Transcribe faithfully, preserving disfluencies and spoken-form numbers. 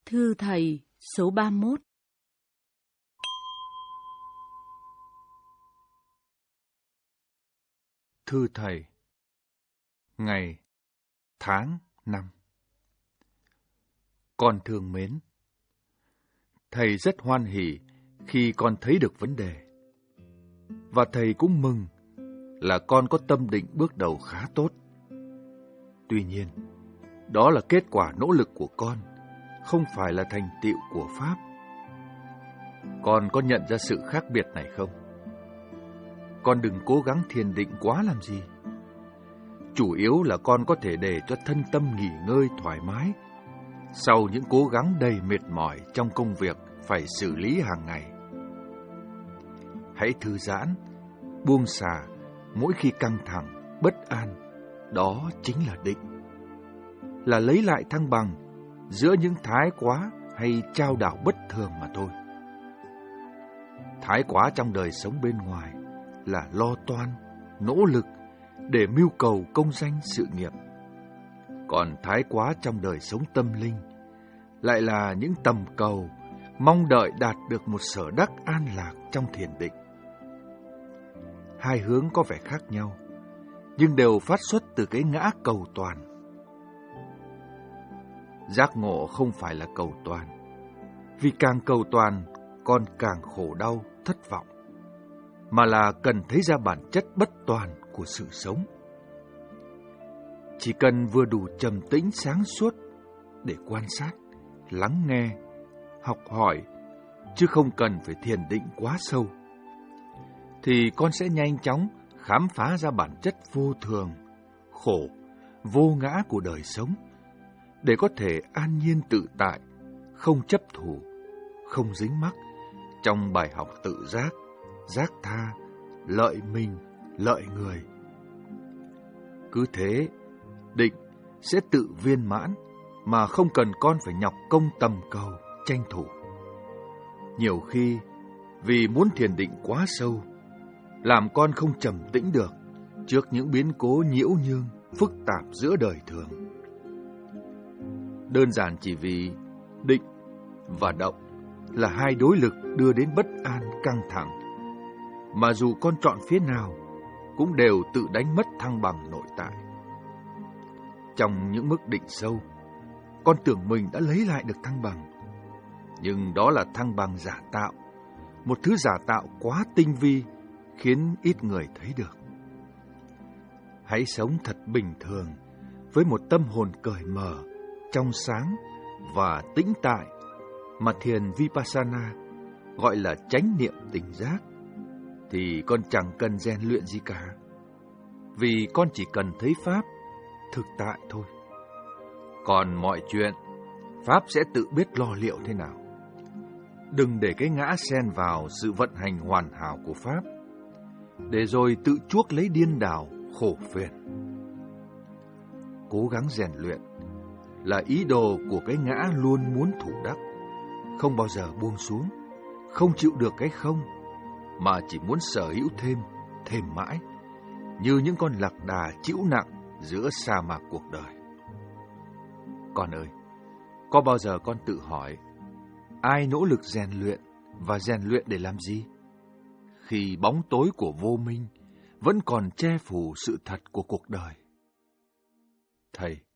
Thư thầy số ba mươi mốt. Thư thầy. Ngày, tháng, năm. Con thương mến, thầy rất hoan hỉ khi con thấy được vấn đề. Và thầy cũng mừng là con có tâm định bước đầu khá tốt. Tuy nhiên, đó là kết quả nỗ lực của con, không phải là thành tựu của Pháp. Con có nhận ra sự khác biệt này không? Con đừng cố gắng thiền định quá làm gì. Chủ yếu là con có thể để cho thân tâm nghỉ ngơi thoải mái sau những cố gắng đầy mệt mỏi trong công việc phải xử lý hàng ngày. Hãy thư giãn, buông xả mỗi khi căng thẳng, bất an. Đó chính là định. Là lấy lại thăng bằng giữa những thái quá hay trao đảo bất thường mà thôi. Thái quá trong đời sống bên ngoài là lo toan, nỗ lực để mưu cầu công danh sự nghiệp. Còn thái quá trong đời sống tâm linh lại là những tầm cầu, mong đợi đạt được một sở đắc an lạc trong thiền định. Hai hướng có vẻ khác nhau, nhưng đều phát xuất từ cái ngã cầu toàn. Giác ngộ không phải là cầu toàn, vì càng cầu toàn, con càng khổ đau, thất vọng, mà là cần thấy ra bản chất bất toàn của sự sống. Chỉ cần vừa đủ trầm tĩnh sáng suốt để quan sát, lắng nghe, học hỏi, chứ không cần phải thiền định quá sâu, thì con sẽ nhanh chóng khám phá ra bản chất vô thường, khổ, vô ngã của đời sống, để có thể an nhiên tự tại, không chấp thủ, không dính mắc trong bài học tự giác, giác tha, lợi mình, lợi người. Cứ thế, định sẽ tự viên mãn mà không cần con phải nhọc công tầm cầu, tranh thủ. Nhiều khi, vì muốn thiền định quá sâu, làm con không trầm tĩnh được trước những biến cố nhiễu nhương, phức tạp giữa đời thường. Đơn giản chỉ vì định và động là hai đối lực đưa đến bất an, căng thẳng, mà dù con chọn phía nào cũng đều tự đánh mất thăng bằng nội tại. Trong những mức định sâu, con tưởng mình đã lấy lại được thăng bằng, nhưng đó là thăng bằng giả tạo, một thứ giả tạo quá tinh vi khiến ít người thấy được. Hãy sống thật bình thường với một tâm hồn cởi mở, trong sáng và tĩnh tại mà thiền Vipassana gọi là chánh niệm tỉnh giác, thì con chẳng cần rèn luyện gì cả, vì con chỉ cần thấy Pháp thực tại thôi. Còn mọi chuyện, Pháp sẽ tự biết lo liệu thế nào. Đừng để cái ngã xen vào sự vận hành hoàn hảo của Pháp, để rồi tự chuốc lấy điên đảo, khổ phiền. Cố gắng rèn luyện là ý đồ của cái ngã luôn muốn thủ đắc, không bao giờ buông xuống, không chịu được cái không, mà chỉ muốn sở hữu thêm, thêm mãi, như những con lạc đà chịu nặng giữa sa mạc cuộc đời. Con ơi, có bao giờ con tự hỏi, ai nỗ lực rèn luyện và rèn luyện để làm gì? Khi bóng tối của vô minh vẫn còn che phủ sự thật của cuộc đời. Thầy